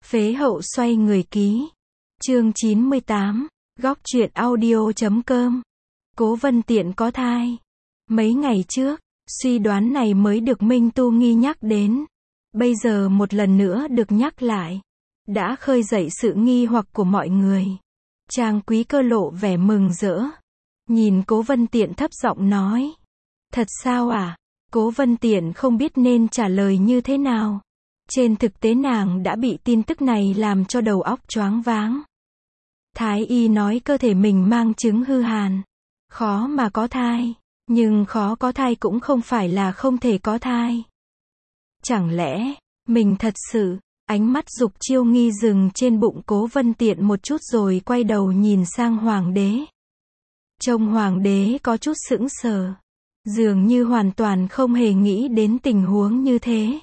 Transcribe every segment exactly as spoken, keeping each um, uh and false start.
Phế hậu xoay người ký. Chương chín mươi tám. Góc truyện audio chấm com. Cố Vân Tiện có thai. Mấy ngày trước, suy đoán này mới được Minh Tu Nghi nhắc đến. Bây giờ một lần nữa được nhắc lại. Đã khơi dậy sự nghi hoặc của mọi người. Trang Quý Cơ lộ vẻ mừng rỡ. Nhìn Cố Vân Tiện thấp giọng nói. Thật sao à? Cố Vân Tiện không biết nên trả lời như thế nào. Trên thực tế nàng đã bị tin tức này làm cho đầu óc choáng váng. Thái y nói cơ thể mình mang chứng hư hàn. Khó mà có thai. Nhưng khó có thai cũng không phải là không thể có thai. Chẳng lẽ, mình thật sự, ánh mắt Dục Chiêu Nghi dừng trên bụng Cố Vân Tiện một chút rồi quay đầu nhìn sang Hoàng đế. Trông Hoàng đế có chút sững sờ. Dường như hoàn toàn không hề nghĩ đến tình huống như thế.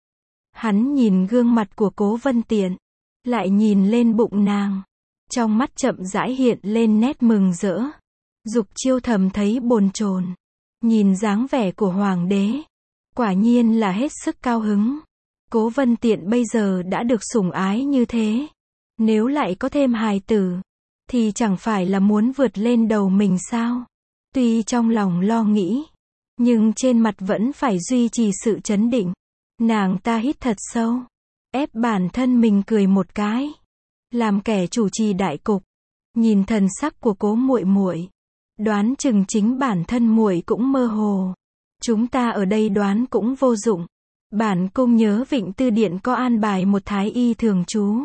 Hắn nhìn gương mặt của Cố Vân Tiện, lại nhìn lên bụng nàng. Trong mắt chậm rãi hiện lên nét mừng rỡ. Dục Chiêu thầm thấy bồn chồn. Nhìn dáng vẻ của Hoàng đế, quả nhiên là hết sức cao hứng. Cố Vân Tiện bây giờ đã được sủng ái như thế. Nếu lại có thêm hài tử, thì chẳng phải là muốn vượt lên đầu mình sao? Tuy trong lòng lo nghĩ, nhưng trên mặt vẫn phải duy trì sự trấn định. Nàng ta hít thật sâu, ép bản thân mình cười một cái. Làm kẻ chủ trì đại cục, nhìn thần sắc của Cố muội muội, đoán chừng chính bản thân muội cũng mơ hồ. Chúng ta ở đây đoán cũng vô dụng. Bản cung nhớ Vịnh Tư Điện có an bài một thái y thường trú.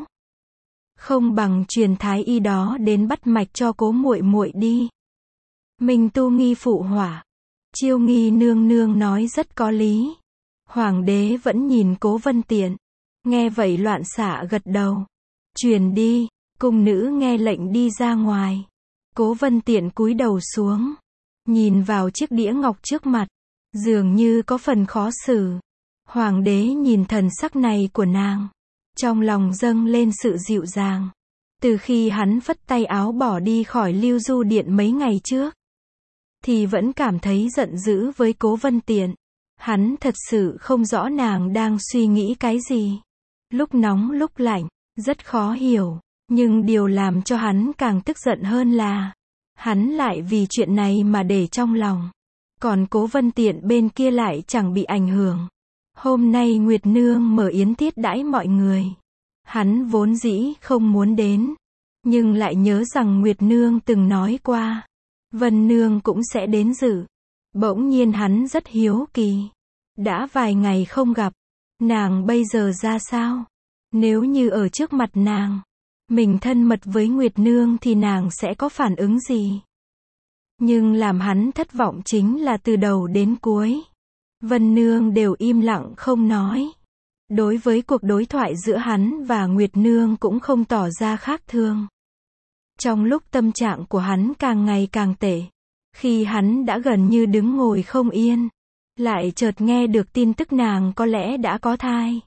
Không bằng truyền thái y đó đến bắt mạch cho Cố muội muội đi. Minh Tu Nghi phụ hỏa. Chiêu Nghi nương nương nói rất có lý. Hoàng đế vẫn nhìn Cố Vân Tiện. Nghe vậy loạn xạ gật đầu. Truyền đi. Cung nữ nghe lệnh đi ra ngoài. Cố Vân Tiện cúi đầu xuống, nhìn vào chiếc đĩa ngọc trước mặt, dường như có phần khó xử. Hoàng đế nhìn thần sắc này của nàng, trong lòng dâng lên sự dịu dàng. Từ khi hắn phất tay áo bỏ đi khỏi Lưu Du Điện mấy ngày trước, thì vẫn cảm thấy giận dữ với Cố Vân Tiện. Hắn thật sự không rõ nàng đang suy nghĩ cái gì. Lúc nóng lúc lạnh, rất khó hiểu. Nhưng điều làm cho hắn càng tức giận hơn là, hắn lại vì chuyện này mà để trong lòng. Còn Cố Vân Tiện bên kia lại chẳng bị ảnh hưởng. Hôm nay Nguyệt Nương mở yến tiết đãi mọi người. Hắn vốn dĩ không muốn đến, nhưng lại nhớ rằng Nguyệt Nương từng nói qua, Vân Nương cũng sẽ đến dự. Bỗng nhiên hắn rất hiếu kỳ. Đã vài ngày không gặp, nàng bây giờ ra sao? Nếu như ở trước mặt nàng, mình thân mật với Nguyệt Nương thì nàng sẽ có phản ứng gì? Nhưng làm hắn thất vọng chính là từ đầu đến cuối, Vân Nương đều im lặng không nói. Đối với cuộc đối thoại giữa hắn và Nguyệt Nương cũng không tỏ ra khác thường. Trong lúc tâm trạng của hắn càng ngày càng tệ, khi hắn đã gần như đứng ngồi không yên, lại chợt nghe được tin tức nàng có lẽ đã có thai.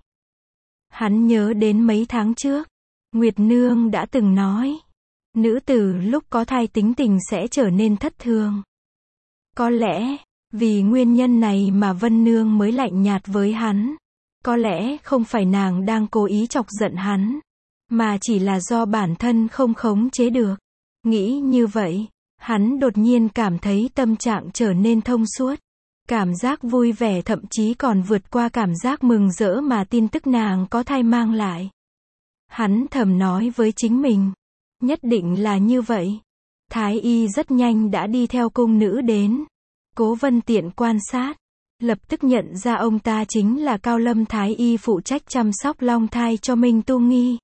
Hắn nhớ đến mấy tháng trước, Nguyệt Nương đã từng nói, nữ tử lúc có thai tính tình sẽ trở nên thất thường. Có lẽ, vì nguyên nhân này mà Vân Nương mới lạnh nhạt với hắn. Có lẽ không phải nàng đang cố ý chọc giận hắn, mà chỉ là do bản thân không khống chế được. Nghĩ như vậy, hắn đột nhiên cảm thấy tâm trạng trở nên thông suốt. Cảm giác vui vẻ thậm chí còn vượt qua cảm giác mừng rỡ mà tin tức nàng có thai mang lại. Hắn thầm nói với chính mình, nhất định là như vậy. Thái y rất nhanh đã đi theo cung nữ đến. Cố Vân Tiện quan sát, lập tức nhận ra ông ta chính là Cao Lâm Thái y phụ trách chăm sóc long thai cho Minh Tu Nghi.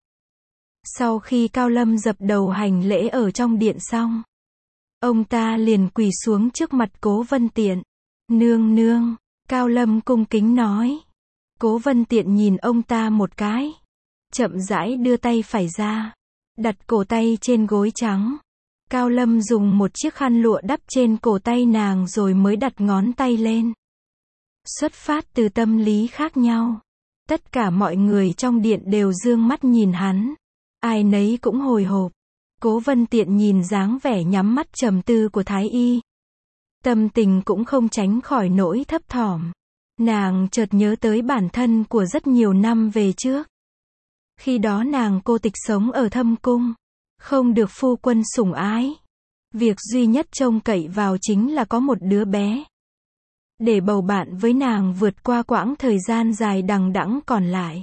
Sau khi Cao Lâm dập đầu hành lễ ở trong điện xong, ông ta liền quỳ xuống trước mặt Cố Vân Tiện. Nương nương, Cao Lâm cung kính nói. Cố Vân Tiện nhìn ông ta một cái, chậm rãi đưa tay phải ra, đặt cổ tay trên gối trắng. Cao Lâm dùng một chiếc khăn lụa đắp trên cổ tay nàng rồi mới đặt ngón tay lên. Xuất phát từ tâm lý khác nhau, tất cả mọi người trong điện đều dương mắt nhìn hắn. Ai nấy cũng hồi hộp. Cố Vân Tiện nhìn dáng vẻ nhắm mắt trầm tư của Thái y, tâm tình cũng không tránh khỏi nỗi thấp thỏm. Nàng chợt nhớ tới bản thân của rất nhiều năm về trước. Khi đó nàng cô tịch sống ở thâm cung, không được phu quân sủng ái. Việc duy nhất trông cậy vào chính là có một đứa bé để bầu bạn với nàng vượt qua quãng thời gian dài đằng đẵng còn lại.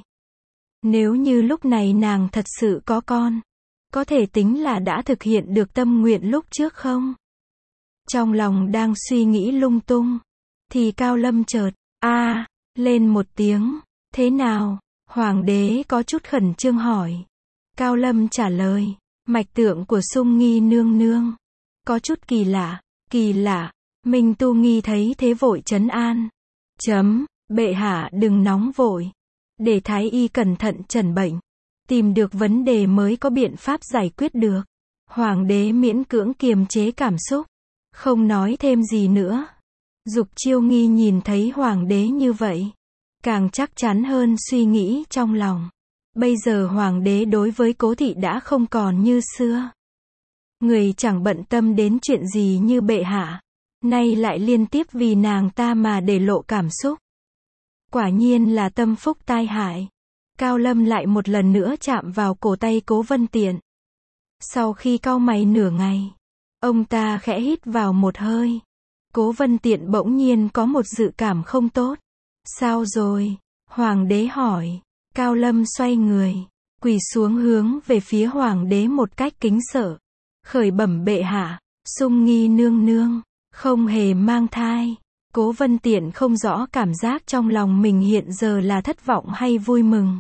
Nếu như lúc này nàng thật sự có con, có thể tính là đã thực hiện được tâm nguyện lúc trước không? Trong lòng đang suy nghĩ lung tung, thì Cao Lâm chợt, a lên một tiếng. Thế nào? Hoàng đế có chút khẩn trương hỏi. Cao Lâm trả lời, mạch tượng của Sung Nghi nương nương có chút kỳ lạ. Kỳ lạ? Minh Tu Nghi thấy thế vội trấn an. Chấm, bệ hạ đừng nóng vội. Để thái y cẩn thận chẩn bệnh, tìm được vấn đề mới có biện pháp giải quyết được. Hoàng đế miễn cưỡng kiềm chế cảm xúc, không nói thêm gì nữa. Dục Chiêu Nghi nhìn thấy hoàng đế như vậy, càng chắc chắn hơn suy nghĩ trong lòng. Bây giờ hoàng đế đối với Cố thị đã không còn như xưa. Người chẳng bận tâm đến chuyện gì như bệ hạ, nay lại liên tiếp vì nàng ta mà để lộ cảm xúc. Quả nhiên là tâm phúc tai hại. Cao Lâm lại một lần nữa chạm vào cổ tay Cố Vân Tiện. Sau khi cau mày nửa ngày, ông ta khẽ hít vào một hơi. Cố Vân Tiện bỗng nhiên có một dự cảm không tốt. Sao rồi? Hoàng đế hỏi. Cao Lâm xoay người, quỳ xuống hướng về phía hoàng đế một cách kính sợ. Khởi bẩm bệ hạ, Sung Nghi nương nương không hề mang thai. Cố Vân Tiện không rõ cảm giác trong lòng mình hiện giờ là thất vọng hay vui mừng.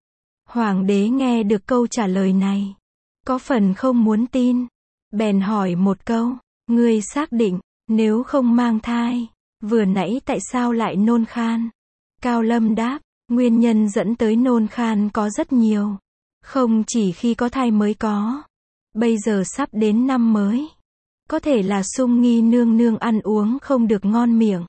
Hoàng đế nghe được câu trả lời này, có phần không muốn tin, bèn hỏi một câu, ngươi xác định, nếu không mang thai, vừa nãy tại sao lại nôn khan? Cao Lâm đáp, nguyên nhân dẫn tới nôn khan có rất nhiều, không chỉ khi có thai mới có. Bây giờ sắp đến năm mới, có thể là Sung Nghi nương nương ăn uống không được ngon miệng,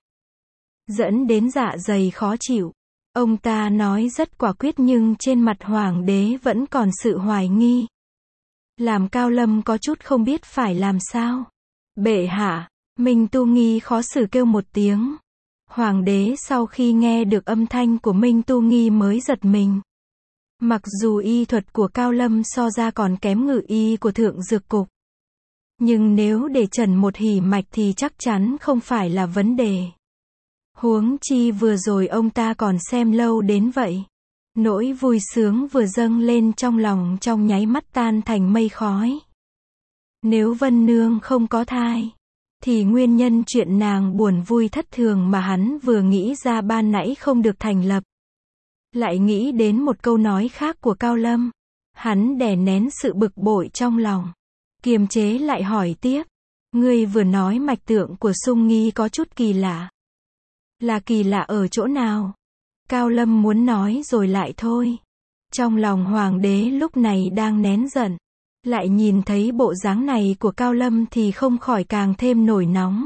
dẫn đến dạ dày khó chịu. Ông ta nói rất quả quyết nhưng trên mặt hoàng đế vẫn còn sự hoài nghi, làm Cao Lâm có chút không biết phải làm sao. Bệ hạ, Minh Tu Nghi khó xử kêu một tiếng. Hoàng đế sau khi nghe được âm thanh của Minh Tu Nghi mới giật mình. Mặc dù y thuật của Cao Lâm so ra còn kém ngự y của Thượng Dược Cục, nhưng nếu để trần một hỉ mạch thì chắc chắn không phải là vấn đề. Huống chi vừa rồi ông ta còn xem lâu đến vậy. Nỗi vui sướng vừa dâng lên trong lòng trong nháy mắt tan thành mây khói. Nếu Vân Nương không có thai, thì nguyên nhân chuyện nàng buồn vui thất thường mà hắn vừa nghĩ ra ban nãy không được thành lập. Lại nghĩ đến một câu nói khác của Cao Lâm. Hắn đè nén sự bực bội trong lòng, kiềm chế lại hỏi tiếp. Ngươi vừa nói mạch tượng của Sung Nghi có chút kỳ lạ. Là kỳ lạ ở chỗ nào? Cao Lâm muốn nói rồi lại thôi. Trong lòng hoàng đế lúc này đang nén giận, lại nhìn thấy bộ dáng này của Cao Lâm thì không khỏi càng thêm nổi nóng.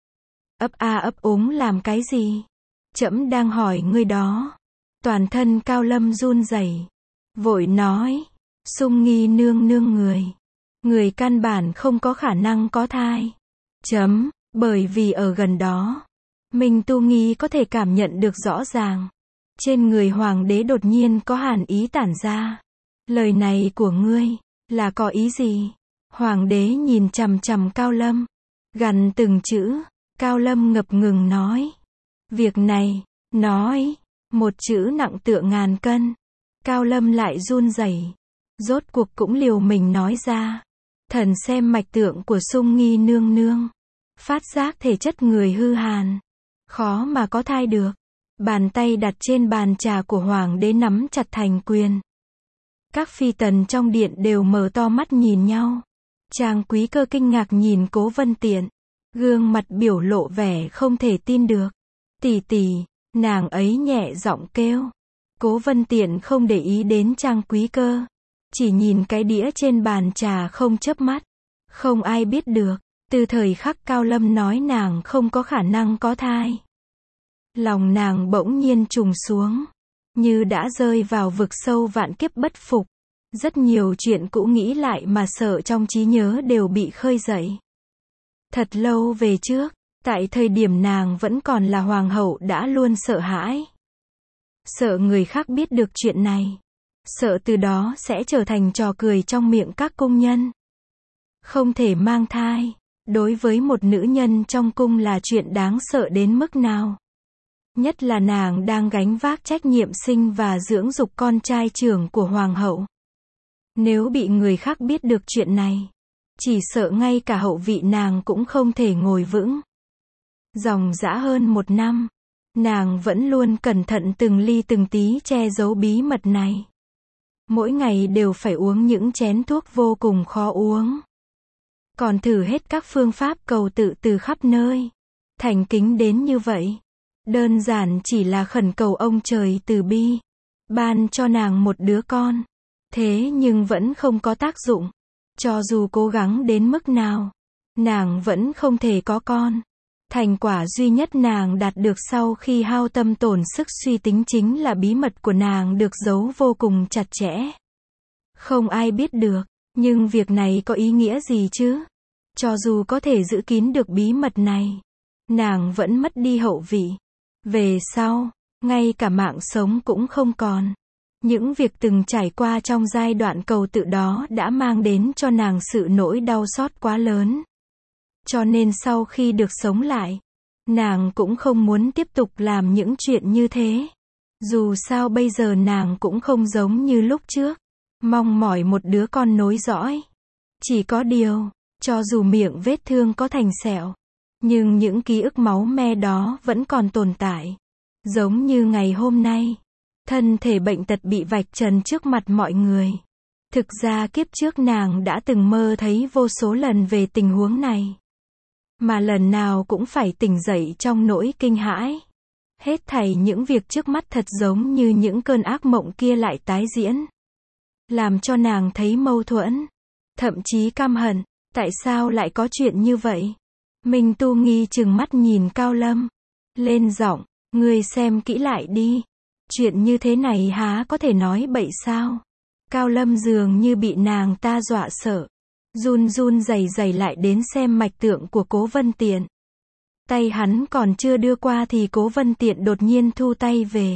Ấp a ấp úng làm cái gì? Trẫm đang hỏi ngươi đó. Toàn thân Cao Lâm run rẩy, vội nói, Sung Nghi nương nương người, người căn bản không có khả năng có thai. Chấm, bởi vì ở gần đó, Minh Tu Nghi có thể cảm nhận được rõ ràng. Trên người hoàng đế đột nhiên có hàn ý tản ra. Lời này của ngươi, là có ý gì? Hoàng đế nhìn chằm chằm Cao Lâm, gằn từng chữ. Cao Lâm ngập ngừng nói. Việc này, nói, một chữ nặng tựa ngàn cân. Cao Lâm lại run rẩy, rốt cuộc cũng liều mình nói ra. Thần xem mạch tượng của Sung Nghi nương nương, phát giác thể chất người hư hàn, khó mà có thai được. Bàn tay đặt trên bàn trà của hoàng đế nắm chặt thành quyền. Các phi tần trong điện đều mở to mắt nhìn nhau. Trang Quý Cơ kinh ngạc nhìn Cố Vân Tiện, gương mặt biểu lộ vẻ không thể tin được. Tỷ tỷ, nàng ấy nhẹ giọng kêu. Cố Vân Tiện không để ý đến Trang Quý Cơ, chỉ nhìn cái đĩa trên bàn trà không chớp mắt. Không ai biết được, từ thời khắc Cao Lâm nói nàng không có khả năng có thai, lòng nàng bỗng nhiên trùng xuống, như đã rơi vào vực sâu vạn kiếp bất phục. Rất nhiều chuyện cũ nghĩ lại mà sợ trong trí nhớ đều bị khơi dậy. Thật lâu về trước, tại thời điểm nàng vẫn còn là hoàng hậu đã luôn sợ hãi. Sợ người khác biết được chuyện này. sợ từ đó sẽ trở thành trò cười trong miệng các cung nhân. Không thể mang thai, đối với một nữ nhân trong cung là chuyện đáng sợ đến mức nào. Nhất là nàng đang gánh vác trách nhiệm sinh và dưỡng dục con trai trưởng của hoàng hậu. Nếu bị người khác biết được chuyện này, chỉ sợ ngay cả hậu vị nàng cũng không thể ngồi vững. Dòng dã hơn một năm, nàng vẫn luôn cẩn thận từng ly từng tí che giấu bí mật này. Mỗi ngày đều phải uống những chén thuốc vô cùng khó uống. Còn thử hết các phương pháp cầu tự từ khắp nơi. Thành kính đến như vậy. Đơn giản chỉ là khẩn cầu ông trời từ bi, ban cho nàng một đứa con. Thế nhưng vẫn không có tác dụng. Cho dù cố gắng đến mức nào, nàng vẫn không thể có con. Thành quả duy nhất nàng đạt được sau khi hao tâm tổn sức suy tính chính là bí mật của nàng được giấu vô cùng chặt chẽ. Không ai biết được, nhưng việc này có ý nghĩa gì chứ? Cho dù có thể giữ kín được bí mật này, nàng vẫn mất đi hậu vị. Về sau, ngay cả mạng sống cũng không còn. Những việc từng trải qua trong giai đoạn cầu tự đó đã mang đến cho nàng sự nỗi đau xót quá lớn. Cho nên sau khi được sống lại, nàng cũng không muốn tiếp tục làm những chuyện như thế. Dù sao bây giờ nàng cũng không giống như lúc trước, mong mỏi một đứa con nối dõi. Chỉ có điều, cho dù miệng vết thương có thành sẹo, nhưng những ký ức máu me đó vẫn còn tồn tại. Giống như ngày hôm nay, thân thể bệnh tật bị vạch trần trước mặt mọi người. Thực ra kiếp trước nàng đã từng mơ thấy vô số lần về tình huống này. Mà lần nào cũng phải tỉnh dậy trong nỗi kinh hãi. Hết thảy những việc trước mắt thật giống như những cơn ác mộng kia lại tái diễn. Làm cho nàng thấy mâu thuẫn, thậm chí căm hận. Tại sao lại có chuyện như vậy? Minh Tu nghi chừng mắt nhìn Cao Lâm. Lên giọng, ngươi xem kỹ lại đi. Chuyện như thế này há có thể nói bậy sao? Cao Lâm dường như bị nàng ta dọa sợ. Run run rẩy rẩy lại đến xem mạch tượng của Cố Vân Tiện. Tay hắn còn chưa đưa qua thì Cố Vân Tiện đột nhiên thu tay về.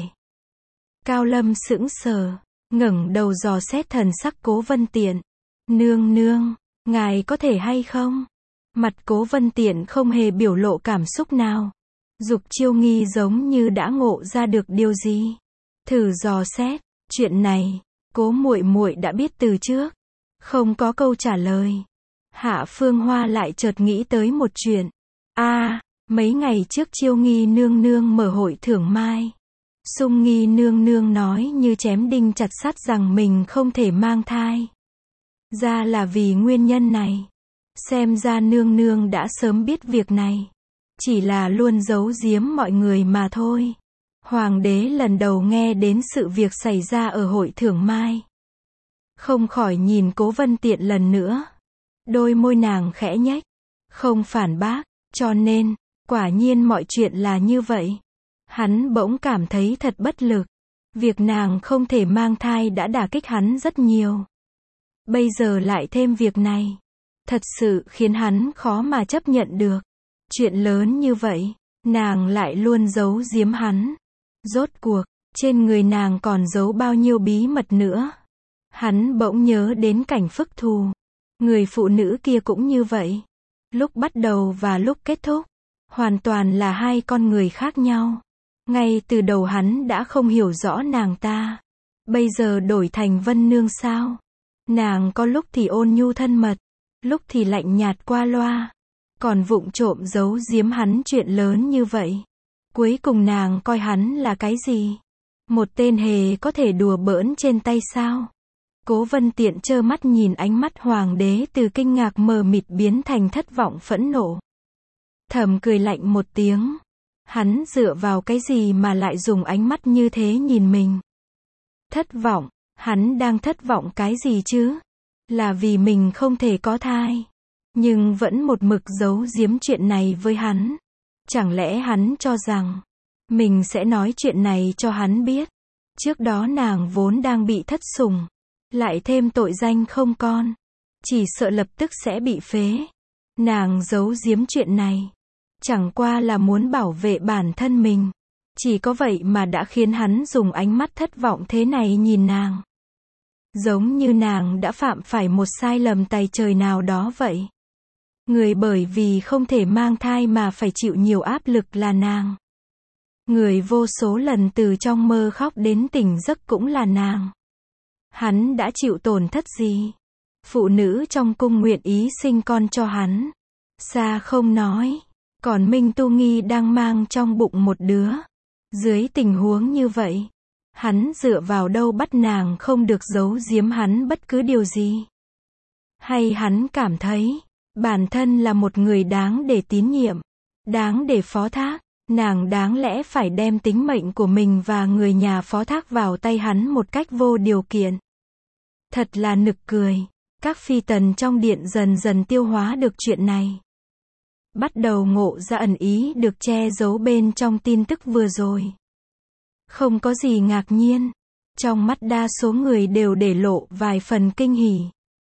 Cao Lâm sững sờ, ngẩng đầu dò xét thần sắc Cố Vân Tiện. Nương nương, ngài có thể hay không? Mặt Cố Vân Tiện không hề biểu lộ cảm xúc nào. Dục Chiêu Nghi giống như đã ngộ ra được điều gì. Thử dò xét, chuyện này, Cố muội muội đã biết từ trước. Không có câu trả lời. Hạ Phương Hoa lại chợt nghĩ tới một chuyện. A, à, mấy ngày trước Chiêu Nghi nương nương mở hội thưởng mai. Sung Nghi nương nương nói như chém đinh chặt sắt rằng mình không thể mang thai. Ra là vì nguyên nhân này. Xem ra nương nương đã sớm biết việc này. Chỉ là luôn giấu giếm mọi người mà thôi. Hoàng đế lần đầu nghe đến sự việc xảy ra ở hội thưởng mai. Không khỏi nhìn Cố Vân Tiện lần nữa. Đôi môi nàng khẽ nhếch. Không phản bác, cho nên, quả nhiên mọi chuyện là như vậy. Hắn bỗng cảm thấy thật bất lực. Việc nàng không thể mang thai đã đả kích hắn rất nhiều. Bây giờ lại thêm việc này. Thật sự khiến hắn khó mà chấp nhận được. Chuyện lớn như vậy, nàng lại luôn giấu giếm hắn. Rốt cuộc, trên người nàng còn giấu bao nhiêu bí mật nữa. Hắn bỗng nhớ đến cảnh Phức Thù. Người phụ nữ kia cũng như vậy. Lúc bắt đầu và lúc kết thúc, hoàn toàn là hai con người khác nhau. Ngay từ đầu hắn đã không hiểu rõ nàng ta. Bây giờ đổi thành Vân Nương sao? Nàng có lúc thì ôn nhu thân mật, lúc thì lạnh nhạt qua loa. Còn vụng trộm giấu giếm hắn chuyện lớn như vậy. Cuối cùng nàng coi hắn là cái gì? Một tên hề có thể đùa bỡn trên tay sao? Cố Vân Tiện trơ mắt nhìn ánh mắt hoàng đế từ kinh ngạc mờ mịt biến thành thất vọng phẫn nộ. Thầm cười lạnh một tiếng. Hắn dựa vào cái gì mà lại dùng ánh mắt như thế nhìn mình? Thất vọng, hắn đang thất vọng cái gì chứ? Là vì mình không thể có thai. Nhưng vẫn một mực giấu giếm chuyện này với hắn. Chẳng lẽ hắn cho rằng mình sẽ nói chuyện này cho hắn biết? Trước đó nàng vốn đang bị thất sủng, lại thêm tội danh không con, chỉ sợ lập tức sẽ bị phế. Nàng giấu giếm chuyện này, chẳng qua là muốn bảo vệ bản thân mình. Chỉ có vậy mà đã khiến hắn dùng ánh mắt thất vọng thế này nhìn nàng. Giống như nàng đã phạm phải một sai lầm tày trời nào đó vậy. Người bởi vì không thể mang thai mà phải chịu nhiều áp lực là nàng. Người vô số lần từ trong mơ khóc đến tỉnh giấc cũng là nàng. Hắn đã chịu tổn thất gì? Phụ nữ trong cung nguyện ý sinh con cho hắn. Xa không nói. Còn Minh Tu Nghi đang mang trong bụng một đứa. Dưới tình huống như vậy, hắn dựa vào đâu bắt nàng không được giấu giếm hắn bất cứ điều gì? Hay hắn cảm thấy, bản thân là một người đáng để tín nhiệm, đáng để phó thác, nàng đáng lẽ phải đem tính mệnh của mình và người nhà phó thác vào tay hắn một cách vô điều kiện. Thật là nực cười. Các phi tần trong điện dần dần tiêu hóa được chuyện này. Bắt đầu ngộ ra ẩn ý được che giấu bên trong tin tức vừa rồi. Không có gì ngạc nhiên. Trong mắt đa số người đều để lộ vài phần kinh hỉ.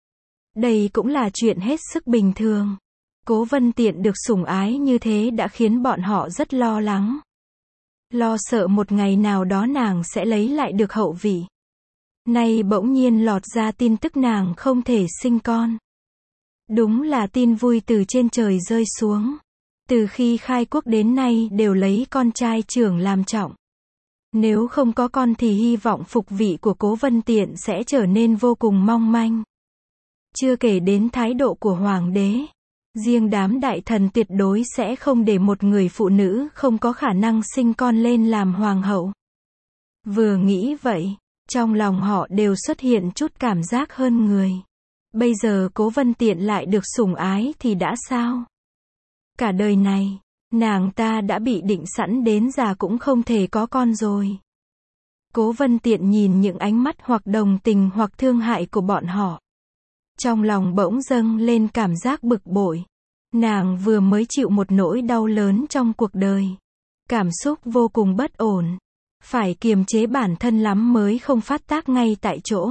Đây cũng là chuyện hết sức bình thường. Cố Vân Tiện được sủng ái như thế đã khiến bọn họ rất lo lắng. Lo sợ một ngày nào đó nàng sẽ lấy lại được hậu vị. Nay bỗng nhiên lọt ra tin tức nàng không thể sinh con. Đúng là tin vui từ trên trời rơi xuống. Từ khi khai quốc đến nay đều lấy con trai trưởng làm trọng. Nếu không có con thì hy vọng phục vị của Cố Vân Tiện sẽ trở nên vô cùng mong manh. Chưa kể đến thái độ của hoàng đế. Riêng đám đại thần tuyệt đối sẽ không để một người phụ nữ không có khả năng sinh con lên làm hoàng hậu. Vừa nghĩ vậy, trong lòng họ đều xuất hiện chút cảm giác hơn người. Bây giờ Cố Vân Tiện lại được sủng ái thì đã sao? Cả đời này, nàng ta đã bị định sẵn đến già cũng không thể có con rồi. Cố Vân Tiện nhìn những ánh mắt hoặc đồng tình hoặc thương hại của bọn họ. Trong lòng bỗng dâng lên cảm giác bực bội. Nàng vừa mới chịu một nỗi đau lớn trong cuộc đời. Cảm xúc vô cùng bất ổn. Phải kiềm chế bản thân lắm mới không phát tác ngay tại chỗ.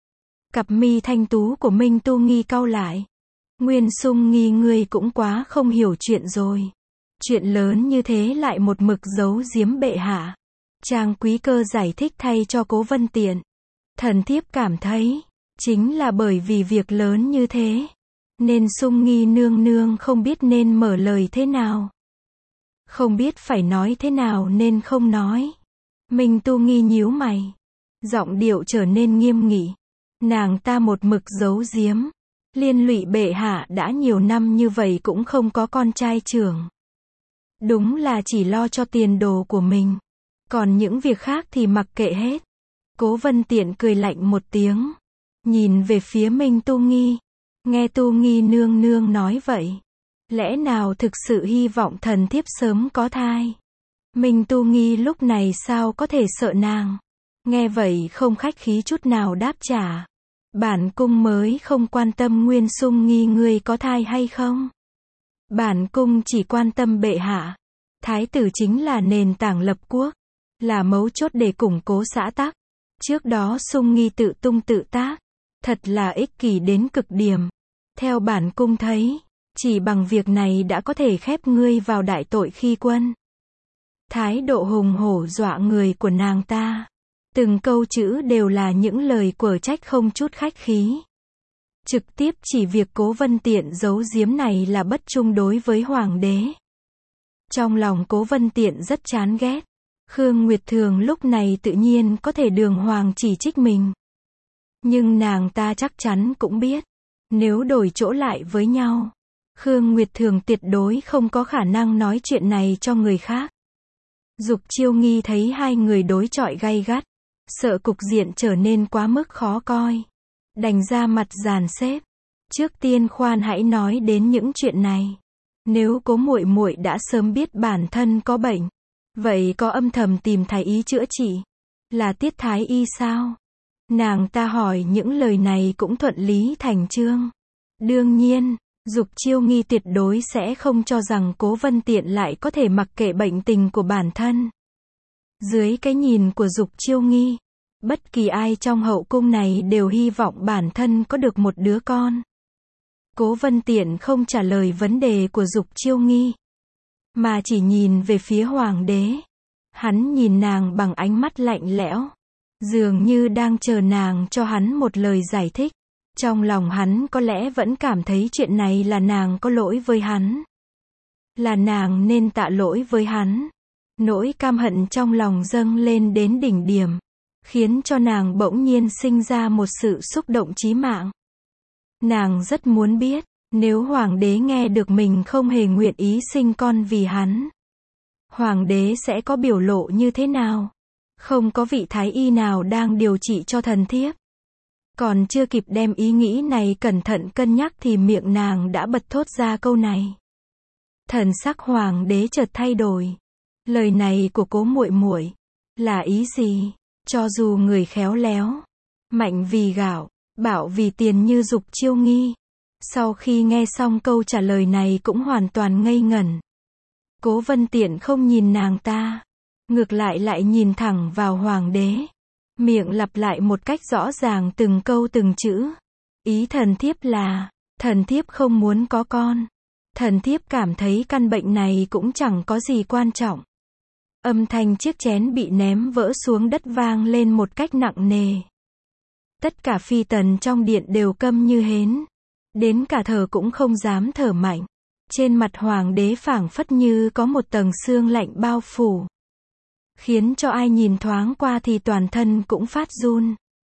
Cặp mi thanh tú của Minh Tu Nghi cau lại. Nguyên Sung Nghi ngươi cũng quá không hiểu chuyện rồi. Chuyện lớn như thế lại một mực giấu giếm bệ hạ. Trang Quý Cơ giải thích thay cho Cố Vân Tiện. Thần thiếp cảm thấy, chính là bởi vì việc lớn như thế, nên Sung Nghi nương nương không biết nên mở lời thế nào. Không biết phải nói thế nào nên không nói. Minh Tu Nghi nhíu mày. Giọng điệu trở nên nghiêm nghị. Nàng ta một mực giấu giếm. Liên lụy bệ hạ đã nhiều năm như vậy cũng không có con trai trưởng. Đúng là chỉ lo cho tiền đồ của mình. Còn những việc khác thì mặc kệ hết. Cố Vân Tiện cười lạnh một tiếng. Nhìn về phía Minh Tu Nghi. Nghe Tu Nghi nương nương nói vậy. Lẽ nào thực sự hy vọng thần thiếp sớm có thai? Minh Tu Nghi lúc này sao có thể sợ nàng? Nghe vậy không khách khí chút nào đáp trả. Bản cung mới không quan tâm Nguyên Sung Nghi ngươi có thai hay không. Bản cung chỉ quan tâm bệ hạ. Thái tử chính là nền tảng lập quốc. Là mấu chốt để củng cố xã tắc. Trước đó Sung Nghi tự tung tự tác. Thật là ích kỷ đến cực điểm. Theo bản cung thấy, chỉ bằng việc này đã có thể khép ngươi vào đại tội khi quân. Thái độ hùng hổ dọa người của nàng ta. Từng câu chữ đều là những lời quở trách không chút khách khí. Trực tiếp chỉ việc Cố Vân Tiện giấu giếm này là bất trung đối với hoàng đế. Trong lòng Cố Vân Tiện rất chán ghét. Khương Nguyệt Thường lúc này tự nhiên có thể đường hoàng chỉ trích mình. Nhưng nàng ta chắc chắn cũng biết. Nếu đổi chỗ lại với nhau, Khương Nguyệt Thường tuyệt đối không có khả năng nói chuyện này cho người khác. Dục Chiêu Nghi thấy hai người đối chọi gay gắt. Sợ cục diện trở nên quá mức khó coi. Đành ra mặt dàn xếp. Trước tiên khoan hãy nói đến những chuyện này. Nếu Cố muội muội đã sớm biết bản thân có bệnh, vậy có âm thầm tìm thái y chữa trị? Là Tiết thái y sao? Nàng ta hỏi những lời này cũng thuận lý thành chương. Đương nhiên, Dục Chiêu Nghi tuyệt đối sẽ không cho rằng Cố Vân Tiện lại có thể mặc kệ bệnh tình của bản thân. Dưới cái nhìn của Dục Chiêu Nghi, bất kỳ ai trong hậu cung này đều hy vọng bản thân có được một đứa con. Cố Vân Tiện không trả lời vấn đề của Dục Chiêu Nghi, mà chỉ nhìn về phía hoàng đế. Hắn nhìn nàng bằng ánh mắt lạnh lẽo. Dường như đang chờ nàng cho hắn một lời giải thích. Trong lòng hắn có lẽ vẫn cảm thấy chuyện này là nàng có lỗi với hắn. Là nàng nên tạ lỗi với hắn. Nỗi cam hận trong lòng dâng lên đến đỉnh điểm, khiến cho nàng bỗng nhiên sinh ra một sự xúc động chí mạng. Nàng rất muốn biết, nếu hoàng đế nghe được mình không hề nguyện ý sinh con vì hắn, hoàng đế sẽ có biểu lộ như thế nào? Không có vị thái y nào đang điều trị cho thần thiếp. Còn chưa kịp đem ý nghĩ này cẩn thận cân nhắc thì miệng nàng đã bật thốt ra câu này. Thần sắc hoàng đế chợt thay đổi. Lời này của Cố muội muội là ý gì? Cho dù người khéo léo, mạnh vì gạo, bạo vì tiền như Dục Chiêu Nghi, sau khi nghe xong câu trả lời này cũng hoàn toàn ngây ngẩn. Cố Vân Tiện không nhìn nàng ta, ngược lại lại nhìn thẳng vào hoàng đế, miệng lặp lại một cách rõ ràng từng câu từng chữ. Ý thần thiếp là, thần thiếp không muốn có con. Thần thiếp cảm thấy căn bệnh này cũng chẳng có gì quan trọng. Âm thanh chiếc chén bị ném vỡ xuống đất vang lên một cách nặng nề. Tất cả phi tần trong điện đều câm như hến. Đến cả thở cũng không dám thở mạnh. Trên mặt hoàng đế phảng phất như có một tầng sương lạnh bao phủ, khiến cho ai nhìn thoáng qua thì toàn thân cũng phát run.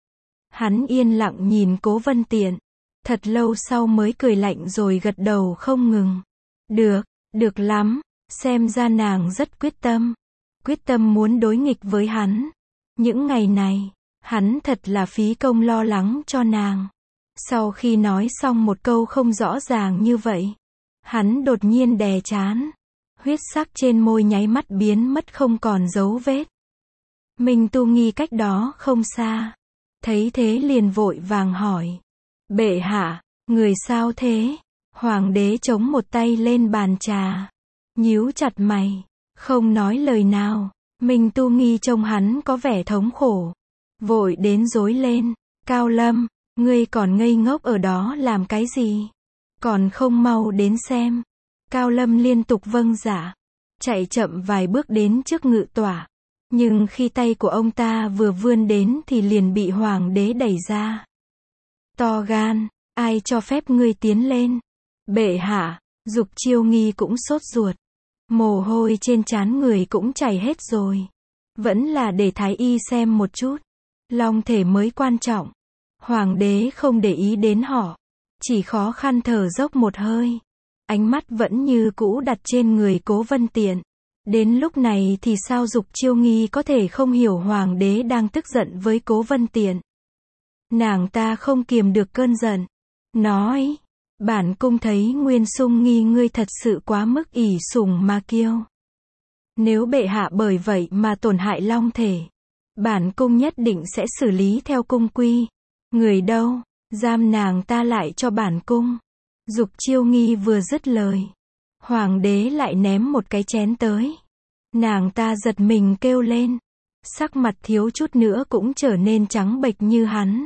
Hắn yên lặng nhìn Cố Vân Tiện, thật lâu sau mới cười lạnh rồi gật đầu không ngừng. Được, được lắm, xem ra nàng rất quyết tâm. Quyết tâm muốn đối nghịch với hắn. Những ngày này, hắn thật là phí công lo lắng cho nàng. Sau khi nói xong một câu không rõ ràng như vậy, hắn đột nhiên đè trán. Huyết sắc trên môi nháy mắt biến mất không còn dấu vết. Minh Tu Nghi cách đó không xa, thấy thế liền vội vàng hỏi. Bệ hạ, người sao thế? Hoàng đế chống một tay lên bàn trà, nhíu chặt mày, không nói lời nào. Minh Tu Nghi trông hắn có vẻ thống khổ, vội đến rối lên. Cao Lâm, ngươi còn ngây ngốc ở đó làm cái gì? Còn không mau đến xem. Cao Lâm liên tục vâng dạ, chạy chậm vài bước đến trước ngự tỏa. Nhưng khi tay của ông ta vừa vươn đến thì liền bị hoàng đế đẩy ra. To gan, ai cho phép ngươi tiến lên? Bệ hạ. Dục Chiêu Nghi cũng sốt ruột, mồ hôi trên trán người cũng chảy hết rồi. Vẫn là để thái y xem một chút, long thể mới quan trọng. Hoàng đế không để ý đến họ, chỉ khó khăn thở dốc một hơi. Ánh mắt vẫn như cũ đặt trên người Cố Vân Tiện. Đến lúc này thì sao Dục Chiêu Nghi có thể không hiểu hoàng đế đang tức giận với Cố Vân Tiện. Nàng ta không kiềm được cơn giận, nói, bản cung thấy Nguyên Sung Nghi ngươi thật sự quá mức ỷ sủng mà kiêu. Nếu bệ hạ bởi vậy mà tổn hại long thể, bản cung nhất định sẽ xử lý theo cung quy. Người đâu, giam nàng ta lại cho bản cung. Dục Chiêu Nghi vừa dứt lời, hoàng đế lại ném một cái chén tới. Nàng ta giật mình kêu lên, sắc mặt thiếu chút nữa cũng trở nên trắng bệch như hắn.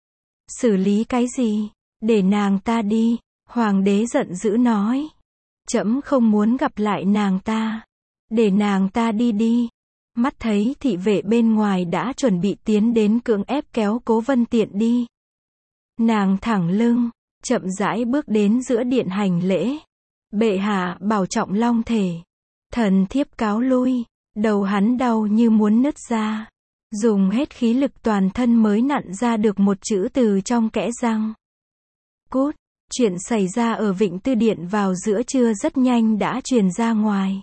Xử lý cái gì? Để nàng ta đi. Hoàng đế giận dữ nói. Trẫm không muốn gặp lại nàng ta. Để nàng ta đi đi. Mắt thấy thị vệ bên ngoài đã chuẩn bị tiến đến cưỡng ép kéo Cố Vân Tiện đi. Nàng thẳng lưng, chậm rãi bước đến giữa điện hành lễ. Bệ hạ bảo trọng long thể. Thần thiếp cáo lui. Đầu hắn đau như muốn nứt ra. Dùng hết khí lực toàn thân mới nặn ra được một chữ từ trong kẽ răng. Cút. Chuyện xảy ra ở Vịnh Tư Điện vào giữa trưa rất nhanh đã truyền ra ngoài.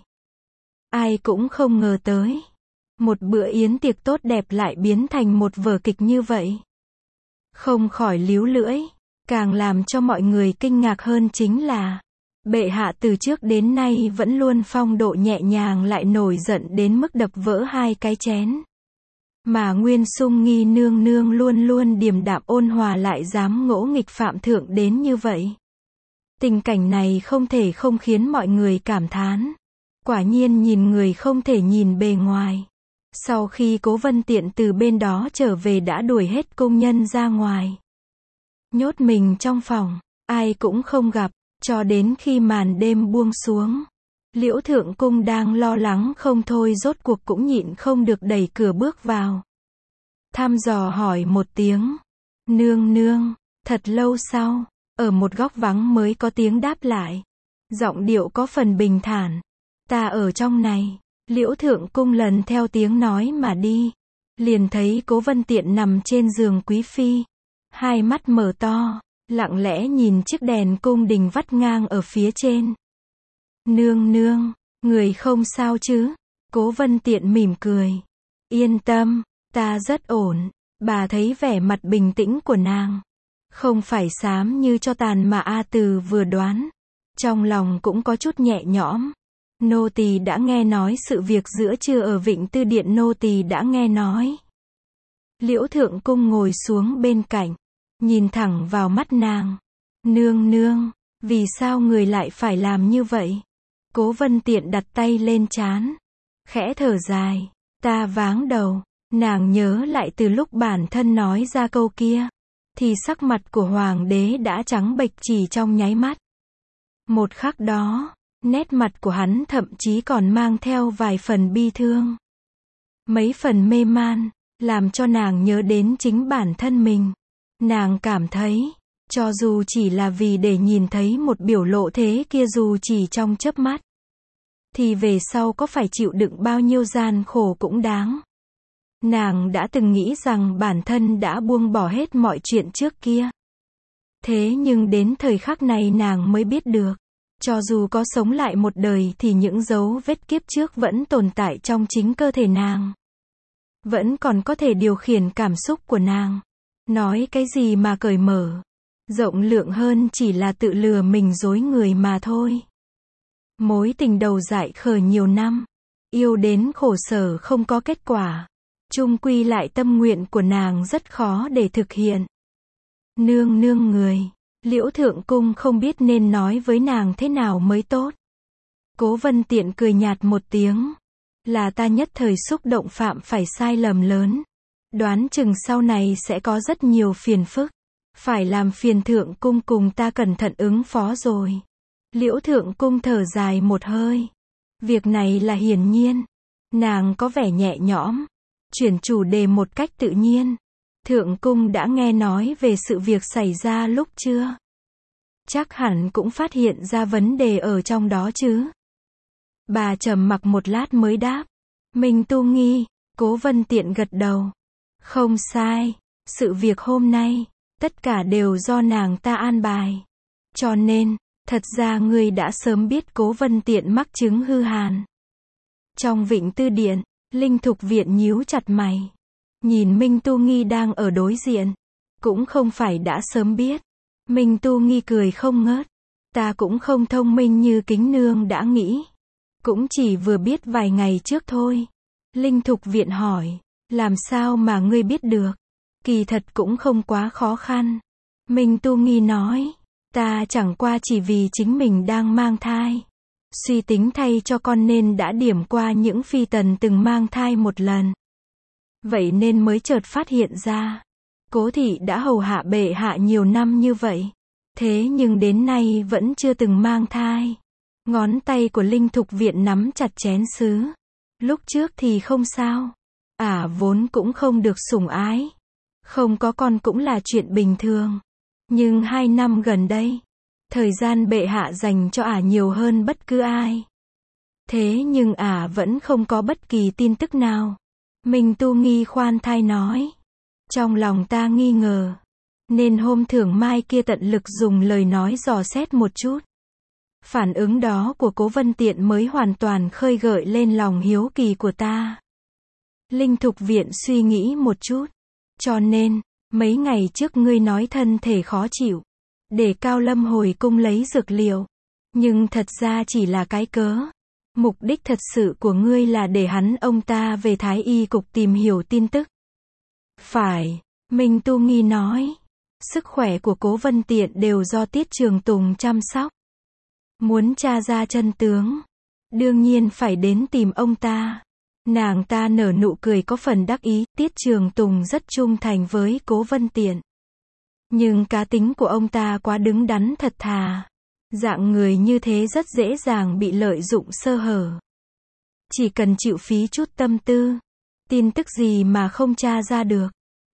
Ai cũng không ngờ tới, một bữa yến tiệc tốt đẹp lại biến thành một vở kịch như vậy. Không khỏi líu lưỡi, càng làm cho mọi người kinh ngạc hơn chính là, bệ hạ từ trước đến nay vẫn luôn phong độ nhẹ nhàng lại nổi giận đến mức đập vỡ hai cái chén. Mà Nguyên Sung Nghi nương nương luôn luôn điềm đạm ôn hòa lại dám ngỗ nghịch phạm thượng đến như vậy. Tình cảnh này không thể không khiến mọi người cảm thán. Quả nhiên nhìn người không thể nhìn bề ngoài. Sau khi Cố Vân Tiện từ bên đó trở về đã đuổi hết công nhân ra ngoài. Nhốt mình trong phòng, ai cũng không gặp, cho đến khi màn đêm buông xuống. Liễu Thượng Cung đang lo lắng không thôi rốt cuộc cũng nhịn không được đẩy cửa bước vào. thăm dò hỏi một tiếng. Nương nương, thật lâu sau, ở một góc vắng mới có tiếng đáp lại. Giọng điệu có phần bình thản. Ta ở trong này. Liễu Thượng Cung lần theo tiếng nói mà đi. Liền thấy Cố Vân Tiện nằm trên giường quý phi. Hai mắt mở to, lặng lẽ nhìn chiếc đèn cung đình vắt ngang ở phía trên. Nương nương, người không sao chứ? Cố Vân Tiện mỉm cười. Yên tâm, ta rất ổn. Bà thấy vẻ mặt bình tĩnh của nàng. Không phải xám như cho tàn mà A Từ vừa đoán. Trong lòng cũng có chút nhẹ nhõm. Nô tỳ đã nghe nói sự việc giữa trưa ở Vịnh Tư Điện, nô tỳ đã nghe nói. Liễu Thượng Cung ngồi xuống bên cạnh, nhìn thẳng vào mắt nàng. Nương nương, vì sao người lại phải làm như vậy? Cố Vân Tiện đặt tay lên trán, khẽ thở dài. Ta váng đầu. Nàng nhớ lại từ lúc bản thân nói ra câu kia, thì sắc mặt của hoàng đế đã trắng bệch chỉ trong nháy mắt. Một khắc đó, nét mặt của hắn thậm chí còn mang theo vài phần bi thương. Mấy phần mê man, làm cho nàng nhớ đến chính bản thân mình. Nàng cảm thấy, cho dù chỉ là vì để nhìn thấy một biểu lộ thế kia dù chỉ trong chớp mắt, thì về sau có phải chịu đựng bao nhiêu gian khổ cũng đáng. Nàng đã từng nghĩ rằng bản thân đã buông bỏ hết mọi chuyện trước kia. Thế nhưng đến thời khắc này nàng mới biết được, cho dù có sống lại một đời thì những dấu vết kiếp trước vẫn tồn tại trong chính cơ thể nàng. Vẫn còn có thể điều khiển cảm xúc của nàng. Nói cái gì mà cởi mở, rộng lượng hơn chỉ là tự lừa mình dối người mà thôi. Mối tình đầu dại khờ nhiều năm, yêu đến khổ sở không có kết quả. Chung quy lại tâm nguyện của nàng rất khó để thực hiện. Nương nương người. Liễu Thượng Cung không biết nên nói với nàng thế nào mới tốt. Cố Vân Tiện cười nhạt một tiếng. Là ta nhất thời xúc động phạm phải sai lầm lớn. Đoán chừng sau này sẽ có rất nhiều phiền phức. Phải làm phiền Thượng Cung cùng ta cẩn thận ứng phó rồi. Liễu Thượng Cung thở dài một hơi. Việc này là hiển nhiên. Nàng có vẻ nhẹ nhõm. Chuyển chủ đề một cách tự nhiên. Thượng Cung đã nghe nói về sự việc xảy ra lúc chưa? Chắc hẳn cũng phát hiện ra vấn đề ở trong đó chứ? Bà trầm mặc một lát mới đáp. Minh Tu Nghi. Cố Vân Tiện gật đầu. Không sai. Sự việc hôm nay, tất cả đều do nàng ta an bài. Cho nên, thật ra ngươi đã sớm biết Cố Vân Tiện mắc chứng hư hàn. Trong Vịnh Tư Điện, Linh Thục Viện nhíu chặt mày. Nhìn Minh Tu Nghi đang ở đối diện. Cũng không phải đã sớm biết. Minh Tu Nghi cười không ngớt. Ta cũng không thông minh như Kính Nương đã nghĩ. Cũng chỉ vừa biết vài ngày trước thôi. Linh Thục Viện hỏi. Làm sao mà ngươi biết được? Kỳ thật cũng không quá khó khăn. Minh Tu Nghi nói. Ta chẳng qua chỉ vì chính mình đang mang thai. Suy tính thay cho con nên đã điểm qua những phi tần từng mang thai một lần. Vậy nên mới chợt phát hiện ra. Cố thị đã hầu hạ bệ hạ nhiều năm như vậy. Thế nhưng đến nay vẫn chưa từng mang thai. Ngón tay của Linh Thục Viện nắm chặt chén sứ. Lúc trước thì không sao. Ả vốn cũng không được sủng ái. Không có con cũng là chuyện bình thường. Nhưng hai năm gần đây, thời gian bệ hạ dành cho Ả nhiều hơn bất cứ ai. Thế nhưng Ả vẫn không có bất kỳ tin tức nào. Minh Tu Nghi khoan thai nói. Trong lòng ta nghi ngờ. Nên hôm Thưởng Mai kia tận lực dùng lời nói dò xét một chút. Phản ứng đó của Cố Vân Tiện mới hoàn toàn khơi gợi lên lòng hiếu kỳ của ta. Linh Thục Viện suy nghĩ một chút. Cho nên, mấy ngày trước ngươi nói thân thể khó chịu. Để Cao Lâm hồi cung lấy dược liệu. Nhưng thật ra chỉ là cái cớ. Mục đích thật sự của ngươi là để hắn ông ta về Thái Y cục tìm hiểu tin tức. Phải, Minh Tu Nghi nói. Sức khỏe của Cố Vân Tiện đều do Tiết Trường Tùng chăm sóc. Muốn tra ra chân tướng, đương nhiên phải đến tìm ông ta. Nàng ta nở nụ cười có phần đắc ý. Tiết Trường Tùng rất trung thành với Cố Vân Tiện. Nhưng cá tính của ông ta quá đứng đắn thật thà. Dạng người như thế rất dễ dàng bị lợi dụng sơ hở. Chỉ cần chịu phí chút tâm tư, tin tức gì mà không tra ra được.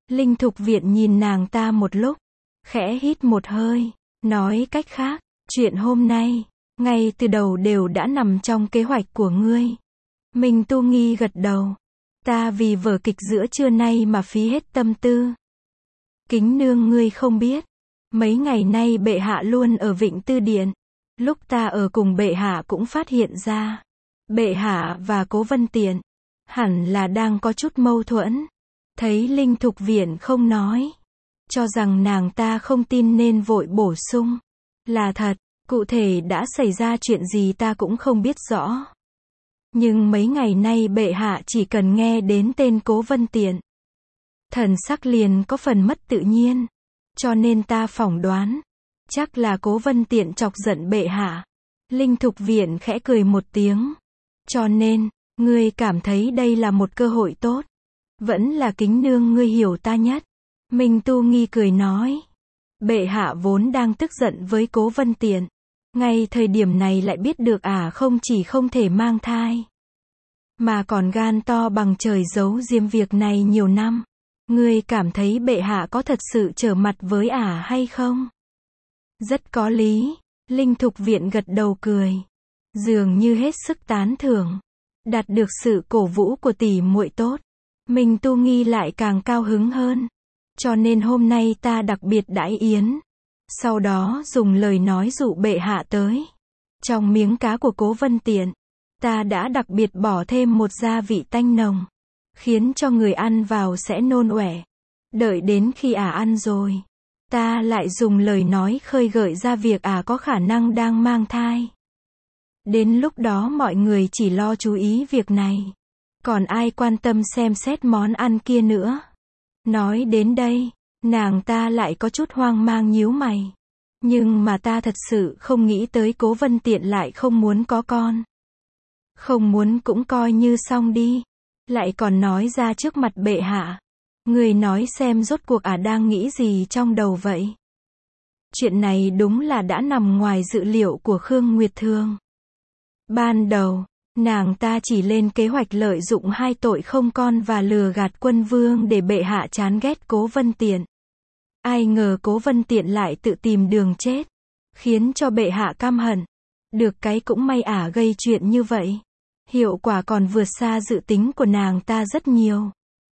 Linh Thục Viện nhìn nàng ta một lúc, khẽ hít một hơi, nói cách khác, chuyện hôm nay, ngay từ đầu đều đã nằm trong kế hoạch của ngươi. Minh Tu Nghi gật đầu. Ta vì vở kịch giữa trưa nay mà phí hết tâm tư. Kính nương ngươi không biết. Mấy ngày nay bệ hạ luôn ở Vịnh Tư Điện. Lúc ta ở cùng bệ hạ cũng phát hiện ra. Bệ hạ và Cố Vân Tiện. Hẳn là đang có chút mâu thuẫn. Thấy Linh Thục Viện không nói. Cho rằng nàng ta không tin nên vội bổ sung. Là thật, cụ thể đã xảy ra chuyện gì ta cũng không biết rõ. Nhưng mấy ngày nay bệ hạ chỉ cần nghe đến tên Cố Vân Tiện. Thần sắc liền có phần mất tự nhiên. Cho nên ta phỏng đoán. Chắc là Cố Vân Tiện chọc giận bệ hạ. Linh Thục Viện khẽ cười một tiếng. Cho nên, ngươi cảm thấy đây là một cơ hội tốt. Vẫn là kính nương ngươi hiểu ta nhất. Minh Tu Nghi cười nói. Bệ hạ vốn đang tức giận với Cố Vân Tiện. Ngay thời điểm này lại biết được ả à không chỉ không thể mang thai. Mà còn gan to bằng trời giấu giếm việc này nhiều năm. Ngươi cảm thấy bệ hạ có thật sự trở mặt với ả à hay không? Rất có lý. Linh Thục Viện gật đầu cười. Dường như hết sức tán thưởng. Đạt được sự cổ vũ của tỷ muội tốt. Minh Tu Nghi lại càng cao hứng hơn. Cho nên hôm nay ta đặc biệt đãi yến. Sau đó dùng lời nói dụ bệ hạ tới. Trong miếng cá của Cố Vân Tiện, ta đã đặc biệt bỏ thêm một gia vị tanh nồng. Khiến cho người ăn vào sẽ nôn ọe. Đợi đến khi ả ăn rồi. Ta lại dùng lời nói khơi gợi ra việc ả có khả năng đang mang thai. Đến lúc đó mọi người chỉ lo chú ý việc này. Còn ai quan tâm xem xét món ăn kia nữa. Nói đến đây, nàng ta lại có chút hoang mang nhíu mày. Nhưng mà ta thật sự không nghĩ tới Cố Vân Tiện lại không muốn có con. Không muốn cũng coi như xong đi. Lại còn nói ra trước mặt bệ hạ. Người nói xem rốt cuộc ả đang nghĩ gì trong đầu vậy. Chuyện này đúng là đã nằm ngoài dự liệu của Khương Nguyệt Thương. Ban đầu, nàng ta chỉ lên kế hoạch lợi dụng hai tội không con và lừa gạt quân vương để bệ hạ chán ghét Cố Vân Tiện. Ai ngờ Cố Vân Tiện lại tự tìm đường chết. Khiến cho bệ hạ căm hận. Được cái cũng may ả gây chuyện như vậy. Hiệu quả còn vượt xa dự tính của nàng ta rất nhiều.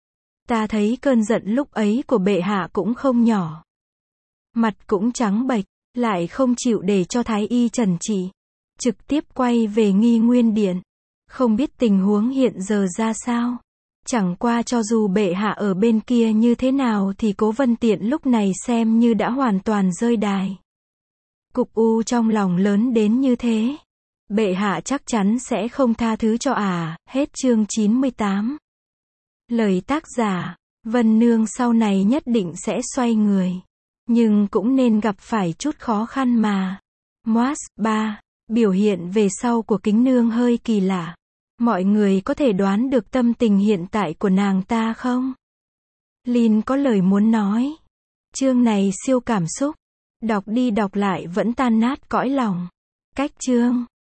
Ta thấy cơn giận lúc ấy của bệ hạ cũng không nhỏ. Mặt cũng trắng bệch, lại không chịu để cho thái y trần trị. Trực tiếp quay về Nghi Nguyên Điện. Không biết tình huống hiện giờ ra sao. Chẳng qua cho dù bệ hạ ở bên kia như thế nào thì Cố Vân Tiện lúc này xem như đã hoàn toàn rơi đài. Cục u trong lòng lớn đến như thế. Bệ hạ chắc chắn sẽ không tha thứ cho ả. À. Hết chương chín mươi tám. Lời tác giả, Vân Nương sau này nhất định sẽ xoay người. Nhưng cũng nên gặp phải chút khó khăn mà. Moas, ba. Biểu hiện về sau của kính nương hơi kỳ lạ. Mọi người có thể đoán được tâm tình hiện tại của nàng ta không? Lin có lời muốn nói. Chương này siêu cảm xúc. Đọc đi đọc lại vẫn tan nát cõi lòng. Cách chương.